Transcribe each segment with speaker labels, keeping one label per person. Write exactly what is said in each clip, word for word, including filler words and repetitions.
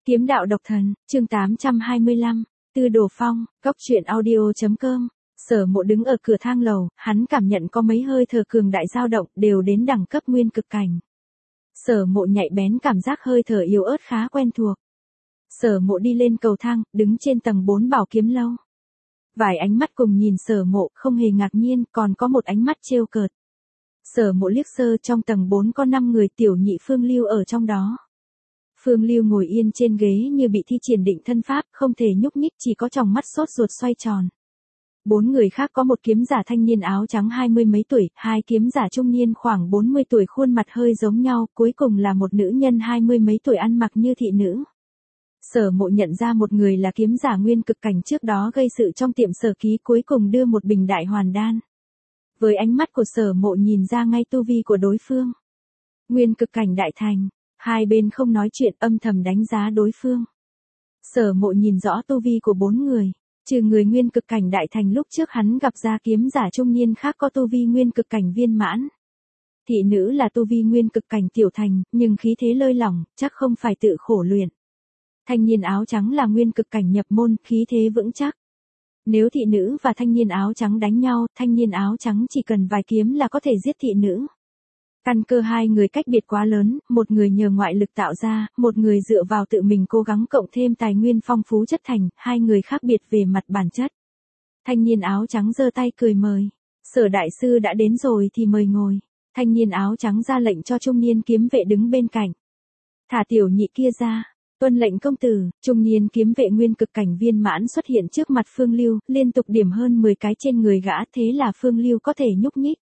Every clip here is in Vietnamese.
Speaker 1: Kiếm đạo độc thần, chương tám trăm hai mươi lăm, Tư Đồ Phong, góc truyện audio.com. Sở Mộ đứng ở cửa thang lầu, hắn cảm nhận có mấy hơi thở cường đại dao động, đều đến đẳng cấp nguyên cực cảnh. Sở Mộ nhạy bén cảm giác hơi thở yếu ớt khá quen thuộc. Sở Mộ đi lên cầu thang, đứng trên tầng bốn Bảo Kiếm Lâu. Vài ánh mắt cùng nhìn Sở Mộ, không hề ngạc nhiên, còn có một ánh mắt trêu cợt. Sở Mộ liếc sơ, trong tầng bốn có năm người, tiểu nhị Phương Lưu ở trong đó. Phương Lưu ngồi yên trên ghế như bị thi triển định thân pháp, không thể nhúc nhích, chỉ có tròng mắt sốt ruột xoay tròn. Bốn người khác có một kiếm giả thanh niên áo trắng hai mươi mấy tuổi, hai kiếm giả trung niên khoảng bốn mươi tuổi khuôn mặt hơi giống nhau, cuối cùng là một nữ nhân hai mươi mấy tuổi ăn mặc như thị nữ. Sở Mộ nhận ra một người là kiếm giả nguyên cực cảnh trước đó gây sự trong tiệm Sở Ký, cuối cùng đưa một bình đại hoàn đan. Với ánh mắt của Sở Mộ nhìn ra ngay tu vi của đối phương. Nguyên cực cảnh đại thành. Hai bên không nói chuyện, âm thầm đánh giá đối phương. Sở Mộ nhìn rõ tu vi của bốn người, trừ người nguyên cực cảnh đại thành lúc trước hắn gặp ra kiếm giả trung niên khác có tu vi nguyên cực cảnh viên mãn. Thị nữ là tu vi nguyên cực cảnh tiểu thành, nhưng khí thế lơi lỏng, chắc không phải tự khổ luyện. Thanh niên áo trắng là nguyên cực cảnh nhập môn, khí thế vững chắc. Nếu thị nữ và thanh niên áo trắng đánh nhau, thanh niên áo trắng chỉ cần vài kiếm là có thể giết thị nữ. Căn cơ hai người cách biệt quá lớn, một người nhờ ngoại lực tạo ra, một người dựa vào tự mình cố gắng cộng thêm tài nguyên phong phú chất thành, hai người khác biệt về mặt bản chất. Thanh niên áo trắng giơ tay cười mời. Sở đại sư đã đến rồi thì mời ngồi. Thanh niên áo trắng ra lệnh cho trung niên kiếm vệ đứng bên cạnh. Thả tiểu nhị kia ra. Tuân lệnh công tử. Trung niên kiếm vệ nguyên cực cảnh viên mãn xuất hiện trước mặt Phương Lưu, liên tục điểm hơn mười cái trên người gã, thế là Phương Lưu có thể nhúc nhích.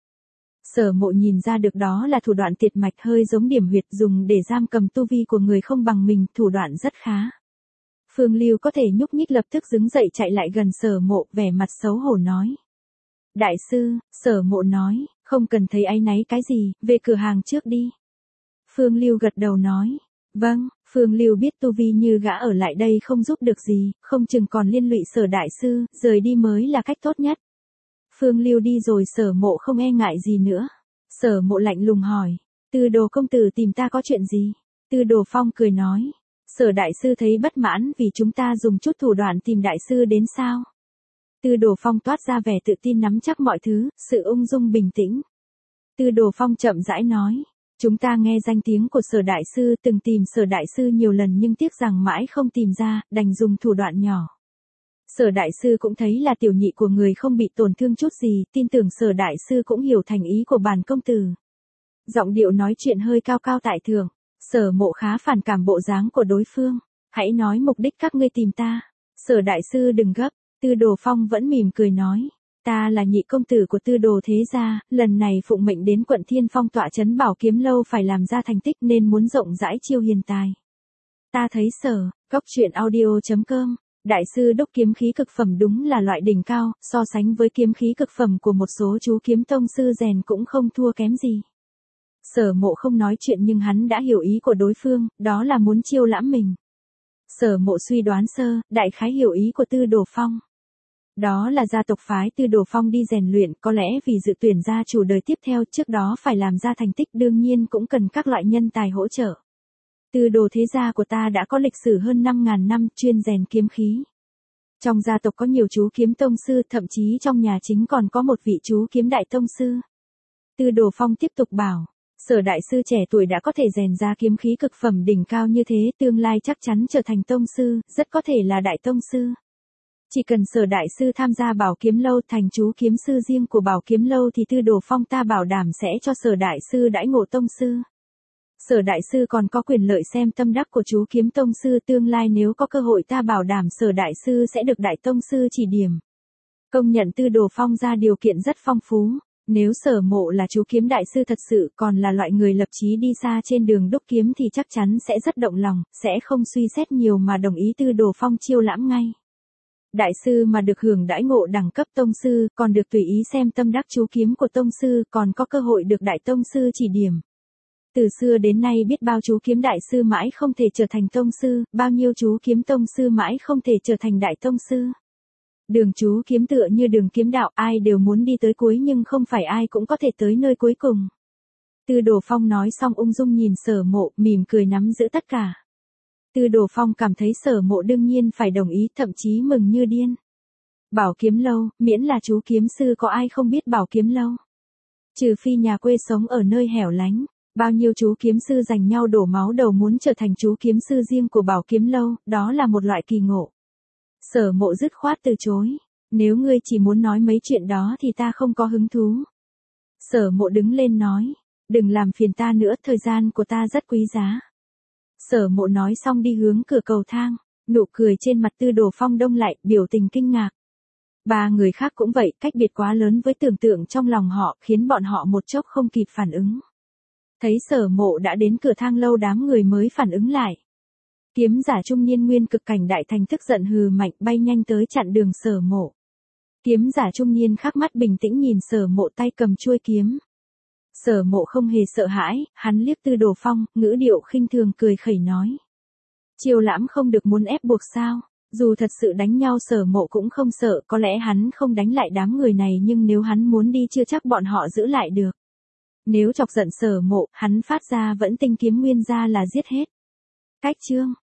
Speaker 1: Sở Mộ nhìn ra được đó là thủ đoạn tiệt mạch hơi giống điểm huyệt dùng để giam cầm tu vi của người không bằng mình, thủ đoạn rất khá. Phương Lưu có thể nhúc nhích lập tức đứng dậy chạy lại gần Sở Mộ, vẻ mặt xấu hổ nói. Đại sư, Sở Mộ nói, không cần thấy áy náy cái gì, về cửa hàng trước đi. Phương Lưu gật đầu nói. Vâng, Phương Lưu biết tu vi như gã ở lại đây không giúp được gì, không chừng còn liên lụy Sở đại sư, rời đi mới là cách tốt nhất. Phương Lưu đi rồi Sở Mộ không e ngại gì nữa. Sở Mộ lạnh lùng hỏi. Tư Đồ công tử tìm ta có chuyện gì? Tư Đồ Phong cười nói. Sở đại sư thấy bất mãn vì chúng ta dùng chút thủ đoạn tìm đại sư đến sao? Tư Đồ Phong toát ra vẻ tự tin nắm chắc mọi thứ, sự ung dung bình tĩnh. Tư Đồ Phong chậm rãi nói. Chúng ta nghe danh tiếng của Sở đại sư, từng tìm Sở đại sư nhiều lần nhưng tiếc rằng mãi không tìm ra, đành dùng thủ đoạn nhỏ. Sở đại sư cũng thấy là tiểu nhị của người không bị tổn thương chút gì, tin tưởng Sở đại sư cũng hiểu thành ý của bản công tử. Giọng điệu nói chuyện hơi cao cao tại thượng, Sở Mộ khá phản cảm bộ dáng của đối phương. Hãy nói mục đích các ngươi tìm ta. Sở đại sư đừng gấp. Tư Đồ Phong vẫn mỉm cười nói. Ta là nhị công tử của Tư Đồ thế gia, lần này phụng mệnh đến quận Thiên Phong tọa trấn Bảo Kiếm Lâu phải làm ra thành tích nên muốn rộng rãi chiêu hiền tài. Ta thấy Sở, góc truyện audio.com. Đại sư đúc kiếm khí cực phẩm đúng là loại đỉnh cao, so sánh với kiếm khí cực phẩm của một số chú kiếm tông sư rèn cũng không thua kém gì. Sở Mộ không nói chuyện nhưng hắn đã hiểu ý của đối phương, đó là muốn chiêu lãm mình. Sở Mộ suy đoán sơ, đại khái hiểu ý của Tư Đồ Phong. Đó là gia tộc phái Tư Đồ Phong đi rèn luyện, có lẽ vì dự tuyển gia chủ đời tiếp theo trước đó phải làm ra thành tích, đương nhiên cũng cần các loại nhân tài hỗ trợ. Tư Đồ thế gia của ta đã có lịch sử hơn năm ngàn năm, chuyên rèn kiếm khí. Trong gia tộc có nhiều chú kiếm tông sư, thậm chí trong nhà chính còn có một vị chú kiếm đại tông sư. Tư Đồ Phong tiếp tục bảo, Sở đại sư trẻ tuổi đã có thể rèn ra kiếm khí cực phẩm đỉnh cao như thế, tương lai chắc chắn trở thành tông sư, rất có thể là đại tông sư. Chỉ cần Sở đại sư tham gia Bảo Kiếm Lâu thành chú kiếm sư riêng của Bảo Kiếm Lâu thì Tư Đồ Phong ta bảo đảm sẽ cho Sở đại sư đãi ngộ tông sư. Sở đại sư còn có quyền lợi xem tâm đắc của chú kiếm tông sư, tương lai nếu có cơ hội ta bảo đảm Sở đại sư sẽ được đại tông sư chỉ điểm. Công nhận Tư Đồ Phong ra điều kiện rất phong phú, nếu Sở Mộ là chú kiếm đại sư thật sự còn là loại người lập chí đi xa trên đường đúc kiếm thì chắc chắn sẽ rất động lòng, sẽ không suy xét nhiều mà đồng ý Tư Đồ Phong chiêu lãm ngay. Đại sư mà được hưởng đãi ngộ đẳng cấp tông sư, còn được tùy ý xem tâm đắc chú kiếm của tông sư, còn có cơ hội được đại tông sư chỉ điểm. Từ xưa đến nay biết bao chú kiếm đại sư mãi không thể trở thành tông sư, bao nhiêu chú kiếm tông sư mãi không thể trở thành đại tông sư. Đường chú kiếm tựa như đường kiếm đạo, ai đều muốn đi tới cuối nhưng không phải ai cũng có thể tới nơi cuối cùng. Tư Đồ Phong nói xong ung dung nhìn Sở Mộ, mỉm cười nắm giữ tất cả. Tư Đồ Phong cảm thấy Sở Mộ đương nhiên phải đồng ý, thậm chí mừng như điên. Bảo Kiếm Lâu, miễn là chú kiếm sư có ai không biết Bảo Kiếm Lâu. Trừ phi nhà quê sống ở nơi hẻo lánh, bao nhiêu chú kiếm sư giành nhau đổ máu đầu muốn trở thành chú kiếm sư riêng của Bảo Kiếm Lâu, đó là một loại kỳ ngộ. Sở Mộ dứt khoát từ chối, nếu ngươi chỉ muốn nói mấy chuyện đó thì ta không có hứng thú. Sở Mộ đứng lên nói, đừng làm phiền ta nữa, thời gian của ta rất quý giá. Sở Mộ nói xong đi hướng cửa cầu thang, nụ cười trên mặt Tư Đồ Phong đông lại, biểu tình kinh ngạc. Ba người khác cũng vậy, cách biệt quá lớn với tưởng tượng trong lòng họ, khiến bọn họ một chốc không kịp phản ứng. Thấy Sở Mộ đã đến cửa thang lâu, đám người mới phản ứng lại. Kiếm giả trung niên nguyên cực cảnh đại thành tức giận hừ mạnh, bay nhanh tới chặn đường Sở Mộ. Kiếm giả trung niên khắc mắt bình tĩnh nhìn Sở Mộ tay cầm chuôi kiếm. Sở Mộ không hề sợ hãi, hắn liếc Tư Đồ Phong, ngữ điệu khinh thường cười khẩy nói. Chiêu lãm không được muốn ép buộc sao? Dù thật sự đánh nhau Sở Mộ cũng không sợ, có lẽ hắn không đánh lại đám người này nhưng nếu hắn muốn đi chưa chắc bọn họ giữ lại được. Nếu chọc giận Sở Mộ, hắn phát ra vẫn tinh kiếm nguyên ra là giết hết. Cách chương